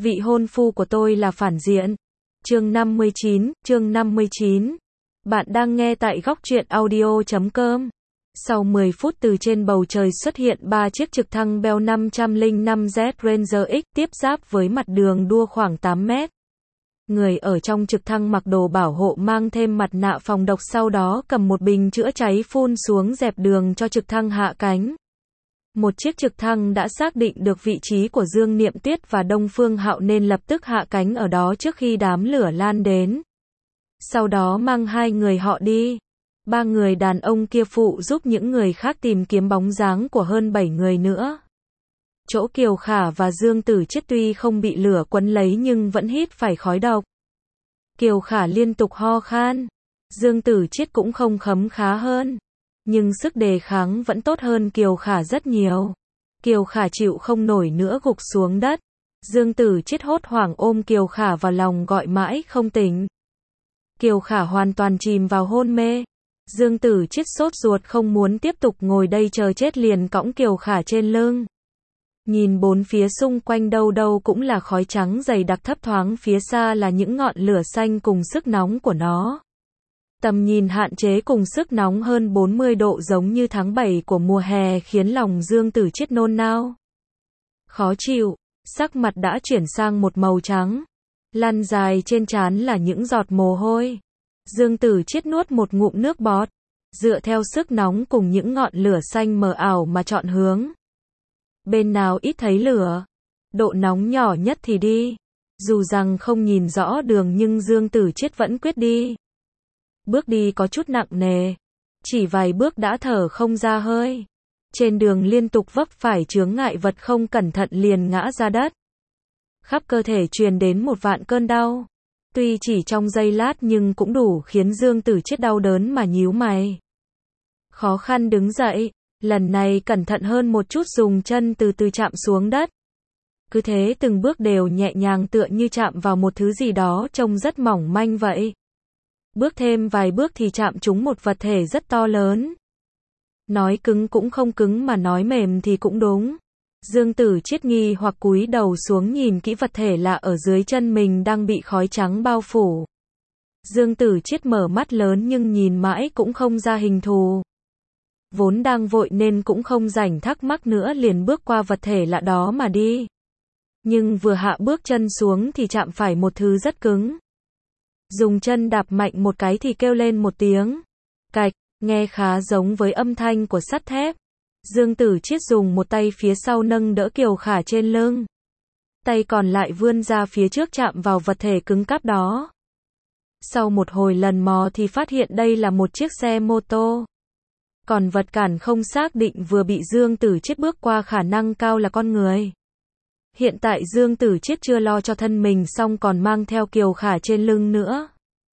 Vị hôn phu của tôi là phản diện. Chương 59. Bạn đang nghe tại góc truyện audio.com. Sau 10 phút từ trên bầu trời xuất hiện 3 chiếc trực thăng Bell 505Z Ranger X tiếp giáp với mặt đường đua khoảng 8 mét. Người ở trong trực thăng mặc đồ bảo hộ mang thêm mặt nạ phòng độc, sau đó cầm một bình chữa cháy phun xuống dẹp đường cho trực thăng hạ cánh. Một chiếc trực thăng đã xác định được vị trí của Dương Niệm Tuyết và Đông Phương Hạo nên lập tức hạ cánh ở đó trước khi đám lửa lan đến. Sau đó mang 2 người họ đi. 3 người đàn ông kia phụ giúp những người khác tìm kiếm bóng dáng của hơn 7 người nữa. Chỗ Kiều Khả và Dương Tử Chiết tuy không bị lửa quấn lấy nhưng vẫn hít phải khói độc. Kiều Khả liên tục ho khan. Dương Tử Chiết cũng không khấm khá hơn. Nhưng sức đề kháng vẫn tốt hơn Kiều Khả rất nhiều. Kiều Khả chịu không nổi nữa gục xuống đất. Dương Tử Chiết hốt hoảng ôm Kiều Khả vào lòng gọi mãi không tỉnh. Kiều Khả hoàn toàn chìm vào hôn mê. Dương Tử Chiết sốt ruột không muốn tiếp tục ngồi đây chờ chết liền cõng Kiều Khả trên lưng. Nhìn bốn phía xung quanh đâu đâu cũng là khói trắng dày đặc, thấp thoáng phía xa là những ngọn lửa xanh cùng sức nóng của nó. Tầm nhìn hạn chế cùng sức nóng hơn 40 độ giống như tháng 7 của mùa hè khiến lòng Dương Tử Chiết nôn nao. Khó chịu, sắc mặt đã chuyển sang một màu trắng. Lăn dài trên trán là những giọt mồ hôi. Dương Tử Chiết nuốt một ngụm nước bọt, dựa theo sức nóng cùng những ngọn lửa xanh mờ ảo mà chọn hướng. Bên nào ít thấy lửa, độ nóng nhỏ nhất thì đi. Dù rằng không nhìn rõ đường nhưng Dương Tử Chiết vẫn quyết đi. Bước đi có chút nặng nề, chỉ vài bước đã thở không ra hơi. Trên đường liên tục vấp phải chướng ngại vật, không cẩn thận liền ngã ra đất. Khắp cơ thể truyền đến một vạn cơn đau. Tuy chỉ trong giây lát nhưng cũng đủ khiến Dương Tử Chiết đau đớn mà nhíu mày. Khó khăn đứng dậy, lần này cẩn thận hơn một chút, dùng chân từ từ chạm xuống đất. Cứ thế từng bước đều nhẹ nhàng tựa như chạm vào một thứ gì đó trông rất mỏng manh vậy. Bước thêm vài bước thì chạm trúng một vật thể rất to lớn. Nói cứng cũng không cứng mà nói mềm thì cũng đúng. Dương Tử Chiết nghi hoặc cúi đầu xuống nhìn kỹ vật thể lạ ở dưới chân mình đang bị khói trắng bao phủ. Dương Tử Chiết mở mắt lớn nhưng nhìn mãi cũng không ra hình thù. Vốn đang vội nên cũng không rảnh thắc mắc nữa, liền bước qua vật thể lạ đó mà đi. Nhưng vừa hạ bước chân xuống thì chạm phải một thứ rất cứng. Dùng chân đạp mạnh một cái thì kêu lên một tiếng cạch, nghe khá giống với âm thanh của sắt thép. Dương Tử Chiết dùng một tay phía sau nâng đỡ Kiều Khả trên lưng. Tay còn lại vươn ra phía trước chạm vào vật thể cứng cáp đó. Sau một hồi lần mò thì phát hiện đây là một chiếc xe mô tô. Còn vật cản không xác định vừa bị Dương Tử Chiết bước qua, khả năng cao là con người. Hiện tại Dương Tử Chiết chưa lo cho thân mình xong còn mang theo Kiều Khả trên lưng nữa.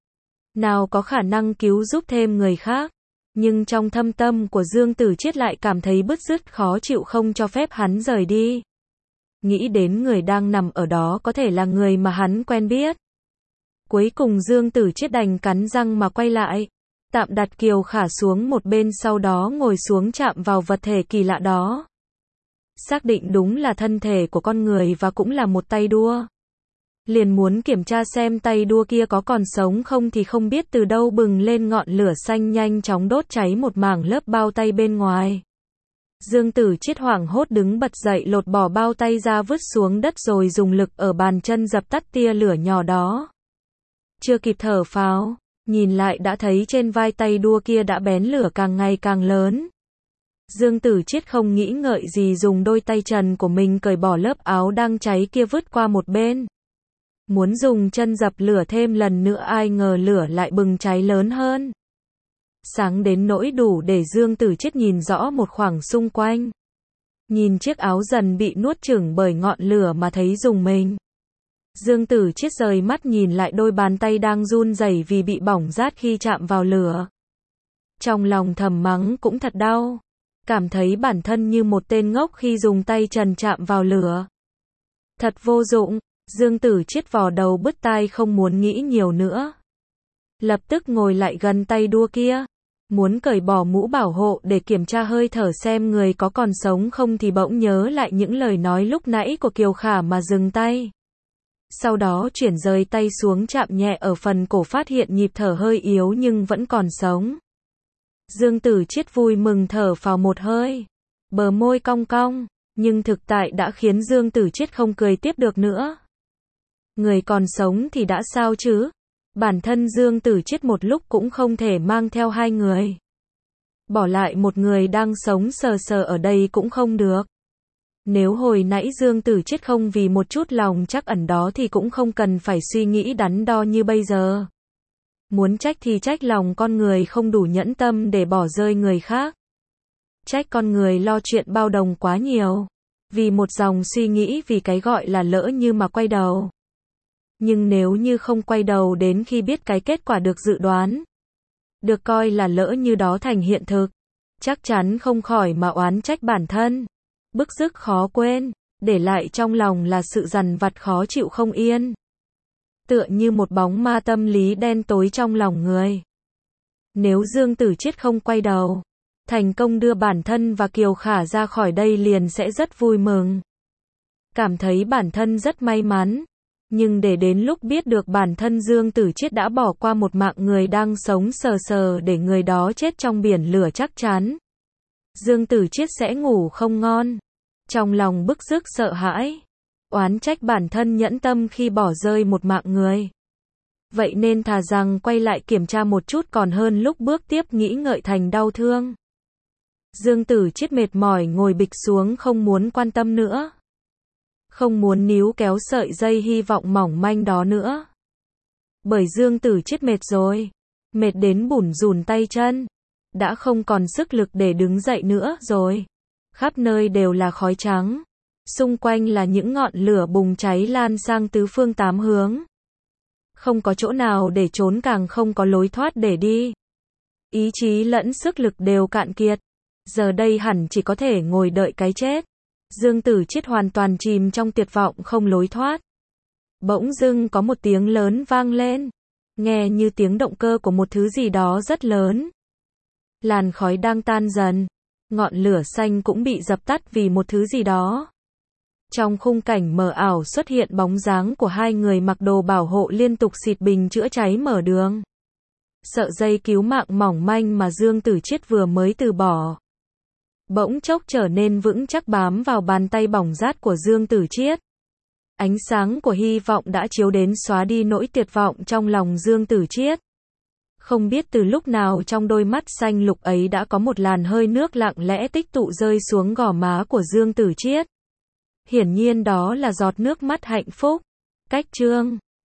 Nào có khả năng cứu giúp thêm người khác. Nhưng trong thâm tâm của Dương Tử Chiết lại cảm thấy bứt rứt khó chịu, không cho phép hắn rời đi. Nghĩ đến người đang nằm ở đó có thể là người mà hắn quen biết. Cuối cùng Dương Tử Chiết đành cắn răng mà quay lại. Tạm đặt Kiều Khả xuống một bên, sau đó ngồi xuống chạm vào vật thể kỳ lạ đó. Xác định đúng là thân thể của con người và cũng là một tay đua. Liền muốn kiểm tra xem tay đua kia có còn sống không thì không biết từ đâu bừng lên ngọn lửa xanh nhanh chóng đốt cháy một mảng lớp bao tay bên ngoài. Dương Tử Chiết hoảng hốt đứng bật dậy, lột bỏ bao tay ra vứt xuống đất rồi dùng lực ở bàn chân dập tắt tia lửa nhỏ đó. Chưa kịp thở phào, nhìn lại đã thấy trên vai tay đua kia đã bén lửa càng ngày càng lớn. Dương Tử Chiết không nghĩ ngợi gì dùng đôi tay trần của mình cởi bỏ lớp áo đang cháy kia vứt qua một bên. Muốn dùng chân dập lửa thêm lần nữa, ai ngờ lửa lại bừng cháy lớn hơn. Sáng đến nỗi đủ để Dương Tử Chiết nhìn rõ một khoảng xung quanh. Nhìn chiếc áo dần bị nuốt chửng bởi ngọn lửa mà thấy rùng mình. Dương Tử Chiết rời mắt nhìn lại đôi bàn tay đang run rẩy vì bị bỏng rát khi chạm vào lửa. Trong lòng thầm mắng cũng thật đau. Cảm thấy bản thân như một tên ngốc khi dùng tay trần chạm vào lửa. Thật vô dụng. Dương Tử Chiết vò đầu bứt tai không muốn nghĩ nhiều nữa. Lập tức ngồi lại gần tay đua kia. Muốn cởi bỏ mũ bảo hộ để kiểm tra hơi thở xem người có còn sống không thì bỗng nhớ lại những lời nói lúc nãy của Kiều Khả mà dừng tay. Sau đó chuyển rời tay xuống chạm nhẹ ở phần cổ, phát hiện nhịp thở hơi yếu nhưng vẫn còn sống. Dương Tử Chiết vui mừng thở phào một hơi. Bờ môi cong cong, nhưng thực tại đã khiến Dương Tử Chiết không cười tiếp được nữa. Người còn sống thì đã sao chứ? Bản thân Dương Tử Chiết một lúc cũng không thể mang theo hai người. Bỏ lại một người đang sống sờ sờ ở đây cũng không được. Nếu hồi nãy Dương Tử Chiết không vì một chút lòng trắc ẩn đó thì cũng không cần phải suy nghĩ đắn đo như bây giờ. Muốn trách thì trách lòng con người không đủ nhẫn tâm để bỏ rơi người khác. Trách con người lo chuyện bao đồng quá nhiều. Vì một dòng suy nghĩ, vì cái gọi là lỡ như mà quay đầu. Nhưng nếu như không quay đầu đến khi biết cái kết quả được dự đoán, được coi là lỡ như đó thành hiện thực, chắc chắn không khỏi mà oán trách bản thân. Bức rứt khó quên, để lại trong lòng là sự dằn vặt khó chịu không yên. Tựa như một bóng ma tâm lý đen tối trong lòng người. Nếu Dương Tử Chiết không quay đầu, thành công đưa bản thân và Kiều Khả ra khỏi đây liền sẽ rất vui mừng. Cảm thấy bản thân rất may mắn. Nhưng để đến lúc biết được bản thân Dương Tử Chiết đã bỏ qua một mạng người đang sống sờ sờ để người đó chết trong biển lửa, chắc chắn Dương Tử Chiết sẽ ngủ không ngon. Trong lòng bức rứt sợ hãi, oán trách bản thân nhẫn tâm khi bỏ rơi một mạng người. Vậy nên thà rằng quay lại kiểm tra một chút còn hơn lúc bước tiếp nghĩ ngợi thành đau thương. Dương Tử Chiết mệt mỏi ngồi bịch xuống, không muốn quan tâm nữa. Không muốn níu kéo sợi dây hy vọng mỏng manh đó nữa. Bởi Dương Tử Chiết mệt rồi. Mệt đến bủn rủn tay chân. Đã không còn sức lực để đứng dậy nữa rồi. Khắp nơi đều là khói trắng. Xung quanh là những ngọn lửa bùng cháy lan sang tứ phương tám hướng. Không có chỗ nào để trốn, càng không có lối thoát để đi. Ý chí lẫn sức lực đều cạn kiệt. Giờ đây hẳn chỉ có thể ngồi đợi cái chết. Dương Tử Chiết hoàn toàn chìm trong tuyệt vọng không lối thoát. Bỗng dưng có một tiếng lớn vang lên. Nghe như tiếng động cơ của một thứ gì đó rất lớn. Làn khói đang tan dần. Ngọn lửa xanh cũng bị dập tắt vì một thứ gì đó. Trong khung cảnh mờ ảo xuất hiện bóng dáng của hai người mặc đồ bảo hộ liên tục xịt bình chữa cháy mở đường. Sợi dây cứu mạng mỏng manh mà Dương Tử Chiết vừa mới từ bỏ, bỗng chốc trở nên vững chắc bám vào bàn tay bỏng rát của Dương Tử Chiết. Ánh sáng của hy vọng đã chiếu đến xóa đi nỗi tuyệt vọng trong lòng Dương Tử Chiết. Không biết từ lúc nào trong đôi mắt xanh lục ấy đã có một làn hơi nước lặng lẽ tích tụ rơi xuống gò má của Dương Tử Chiết. Hiển nhiên đó là giọt nước mắt hạnh phúc. Cách chương